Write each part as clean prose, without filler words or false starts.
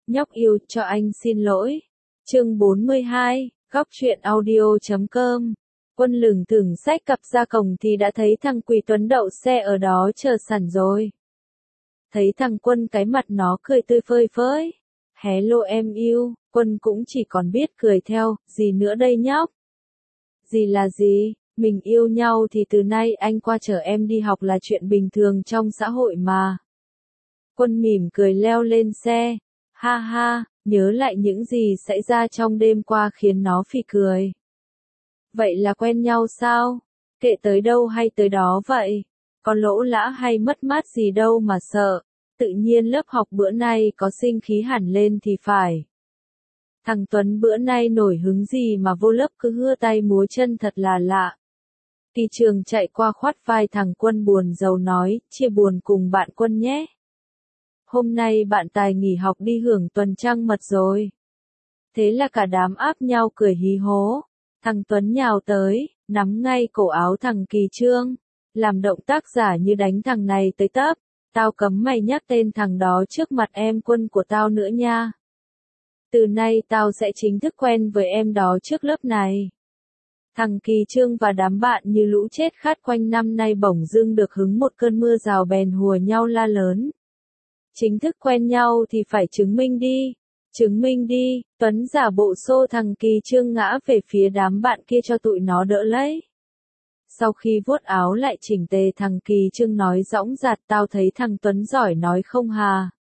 Nhóc yêu, cho anh xin lỗi. Chương 42, góc truyện audio.com. Quân lừng thừng xách cặp ra cổng thì đã thấy thằng Quỳ Tuấn đậu xe ở đó chờ sẵn rồi. Thấy thằng Quân cái mặt nó cười tươi phơi phới. Hello em yêu, Quân cũng chỉ còn biết cười theo, gì nữa đây nhóc? Gì là gì, mình yêu nhau thì từ nay anh qua chở em đi học là chuyện bình thường trong xã hội mà. Quân mỉm cười leo lên xe, ha ha, nhớ lại những gì xảy ra trong đêm qua khiến nó phì cười. Vậy là quen nhau sao? Kệ tới đâu hay tới đó vậy? Có lỗ lã hay mất mát gì đâu mà sợ, tự nhiên lớp học bữa nay có sinh khí hẳn lên thì phải. Thằng Tuấn bữa nay nổi hứng gì mà vô lớp cứ hưa tay múa chân thật là lạ. Kỳ Trường chạy qua khoát vai thằng Quân buồn rầu nói, chia buồn cùng bạn Quân nhé. Hôm nay bạn Tài nghỉ học đi hưởng tuần trăng mật rồi. Thế là cả đám áp nhau cười hí hố. Thằng Tuấn nhào tới, nắm ngay cổ áo thằng Kỳ Trương, làm động tác giả như đánh thằng này tới tấp. Tao cấm mày nhắc tên thằng đó trước mặt em Quân của tao nữa nha. Từ nay tao sẽ chính thức quen với em đó trước lớp này. Thằng Kỳ Trương và đám bạn như lũ chết khát quanh năm nay bỗng dưng được hứng một cơn mưa rào bèn hùa nhau la lớn. Chính thức quen nhau thì phải chứng minh đi. Chứng minh đi, Tuấn giả bộ xô thằng Kỳ Trương ngã về phía đám bạn kia cho tụi nó đỡ lấy. Sau khi vuốt áo lại chỉnh tề thằng Kỳ Trương nói dõng dạc, tao thấy thằng Tuấn giỏi nói không hà.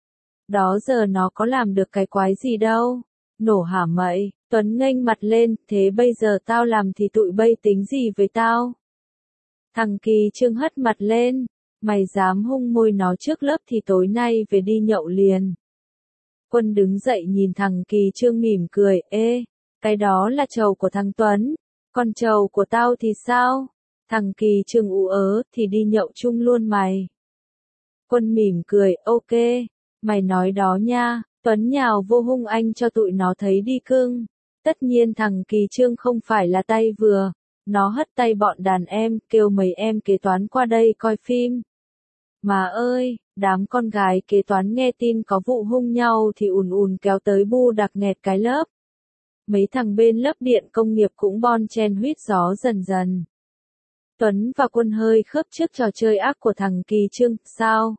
Đó giờ nó có làm được cái quái gì đâu. Nổ hả mậy, Tuấn nghênh mặt lên, thế bây giờ tao làm thì tụi bay tính gì với tao? Thằng Kỳ Trương hất mặt lên, mày dám hung môi nó trước lớp thì tối nay về đi nhậu liền. Quân đứng dậy nhìn thằng Kỳ Trương mỉm cười, ê, cái đó là trầu của thằng Tuấn, còn trầu của tao thì sao? Thằng Kỳ Trương ú ớ, thì đi nhậu chung luôn mày. Quân mỉm cười, ok, mày nói đó nha. Tuấn nhào vô hung anh cho tụi nó thấy đi cưng. Tất nhiên thằng Kỳ Trương không phải là tay vừa, nó hất tay bọn đàn em, kêu mấy em kế toán qua đây coi phim. Mà ơi, đám con gái kế toán nghe tin có vụ hung nhau thì ùn ùn kéo tới bu đặc nghẹt cái lớp. Mấy thằng bên lớp điện công nghiệp cũng bon chen huýt gió dần dần. Tuấn và Quân hơi khớp trước trò chơi ác của thằng Kỳ Trương, sao?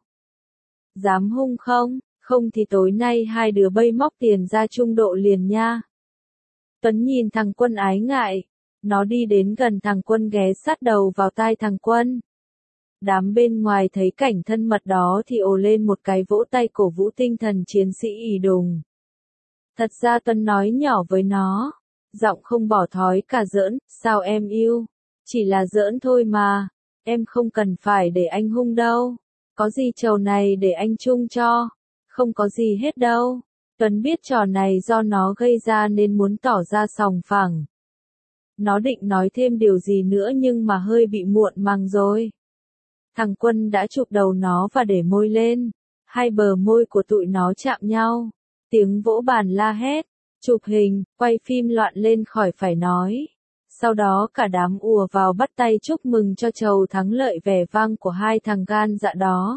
Dám hung không? Không thì tối nay hai đứa bay móc tiền ra trung độ liền nha. Tuấn nhìn thằng Quân ái ngại. Nó đi đến gần thằng Quân ghé sát đầu vào tai thằng Quân. Đám bên ngoài thấy cảnh thân mật đó thì ồ lên một cái vỗ tay cổ vũ tinh thần chiến sĩ ì đùng. Thật ra Tuấn nói nhỏ với nó. Giọng không bỏ thói cả giỡn, sao em yêu? Chỉ là giỡn thôi mà. Em không cần phải để anh hung đâu. Có gì trầu này để anh chung cho. Không có gì hết đâu. Tuấn biết trò này do nó gây ra nên muốn tỏ ra sòng phẳng. Nó định nói thêm điều gì nữa nhưng mà hơi bị muộn màng rồi. Thằng Quân đã chụp đầu nó và để môi lên. Hai bờ môi của tụi nó chạm nhau. Tiếng vỗ bàn la hét. Chụp hình, quay phim loạn lên khỏi phải nói. Sau đó cả đám ùa vào bắt tay chúc mừng cho trầu thắng lợi vẻ vang của hai thằng gan dạ đó.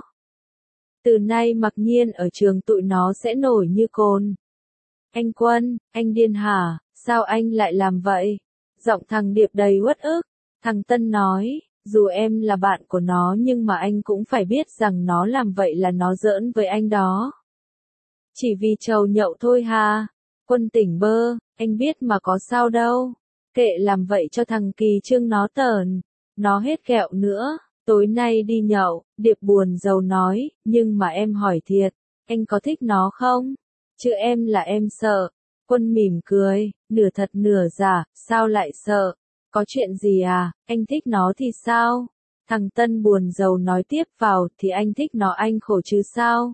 Từ nay mặc nhiên ở trường tụi nó sẽ nổi như cồn. Anh Quân, anh điên hả, sao anh lại làm vậy? Giọng thằng Điệp đầy uất ức. Thằng Tân nói, dù em là bạn của nó nhưng mà anh cũng phải biết rằng nó làm vậy là nó giỡn với anh đó. Chỉ vì trầu nhậu thôi hà. Quân tỉnh bơ, anh biết mà có sao đâu. Kệ làm vậy cho thằng Kỳ Trương nó tởn. Nó hết kẹo nữa. Tối nay đi nhậu, Điệp buồn rầu nói, nhưng mà em hỏi thiệt, anh có thích nó không? Chứ em là em sợ. Quân mỉm cười, nửa thật nửa giả, sao lại sợ? Có chuyện gì à, anh thích nó thì sao? Thằng Tân buồn rầu nói tiếp vào, thì anh thích nó anh khổ chứ sao?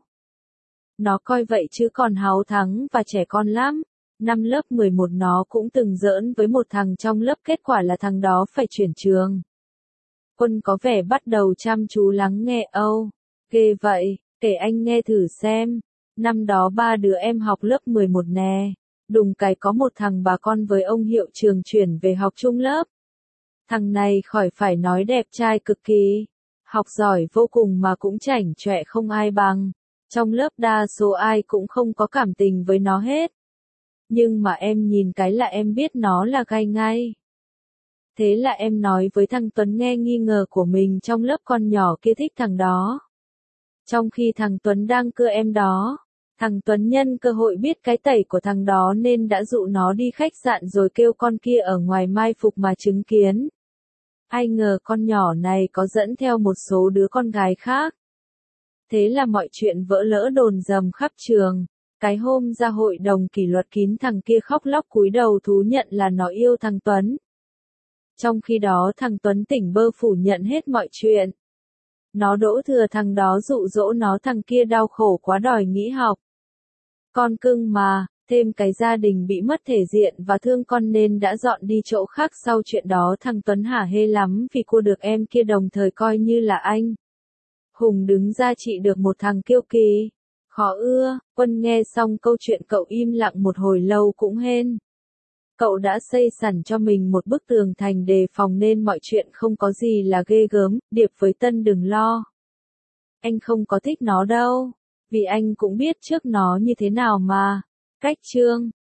Nó coi vậy chứ còn háo thắng và trẻ con lắm. Năm lớp 11 nó cũng từng giỡn với một thằng trong lớp, kết quả là thằng đó phải chuyển trường. Quân có vẻ bắt đầu chăm chú lắng nghe. Âu, ghê vậy, kể anh nghe thử xem. Năm đó ba đứa em học lớp 11 nè. Đùng cái có một thằng bà con với ông hiệu trường chuyển về học chung lớp. Thằng này khỏi phải nói đẹp trai cực kỳ. Học giỏi vô cùng mà cũng chảnh chọe không ai bằng. Trong lớp đa số ai cũng không có cảm tình với nó hết. Nhưng mà em nhìn cái là em biết nó là gai ngay. Thế là em nói với thằng Tuấn nghe nghi ngờ của mình trong lớp con nhỏ kia thích thằng đó. Trong khi thằng Tuấn đang cưa em đó, thằng Tuấn nhân cơ hội biết cái tẩy của thằng đó nên đã dụ nó đi khách sạn rồi kêu con kia ở ngoài mai phục mà chứng kiến. Ai ngờ con nhỏ này có dẫn theo một số đứa con gái khác. Thế là mọi chuyện vỡ lỡ đồn dầm khắp trường. Cái hôm ra hội đồng kỷ luật kín thằng kia khóc lóc cúi đầu thú nhận là nó yêu thằng Tuấn. Trong khi đó thằng Tuấn tỉnh bơ phủ nhận hết mọi chuyện. Nó đổ thừa thằng đó dụ dỗ nó thằng kia đau khổ quá đòi nghỉ học. Con cưng mà, thêm cái gia đình bị mất thể diện và thương con nên đã dọn đi chỗ khác sau chuyện đó thằng Tuấn hả hê lắm vì cua được em kia đồng thời coi như là anh hùng đứng ra trị được một thằng kiêu kỳ. Khó ưa, Quân nghe xong câu chuyện cậu im lặng một hồi lâu cũng hên. Cậu đã xây sẵn cho mình một bức tường thành đề phòng nên mọi chuyện không có gì là ghê gớm, Điệp với Tân đừng lo. Anh không có thích nó đâu, vì anh cũng biết trước nó như thế nào mà. Cách chương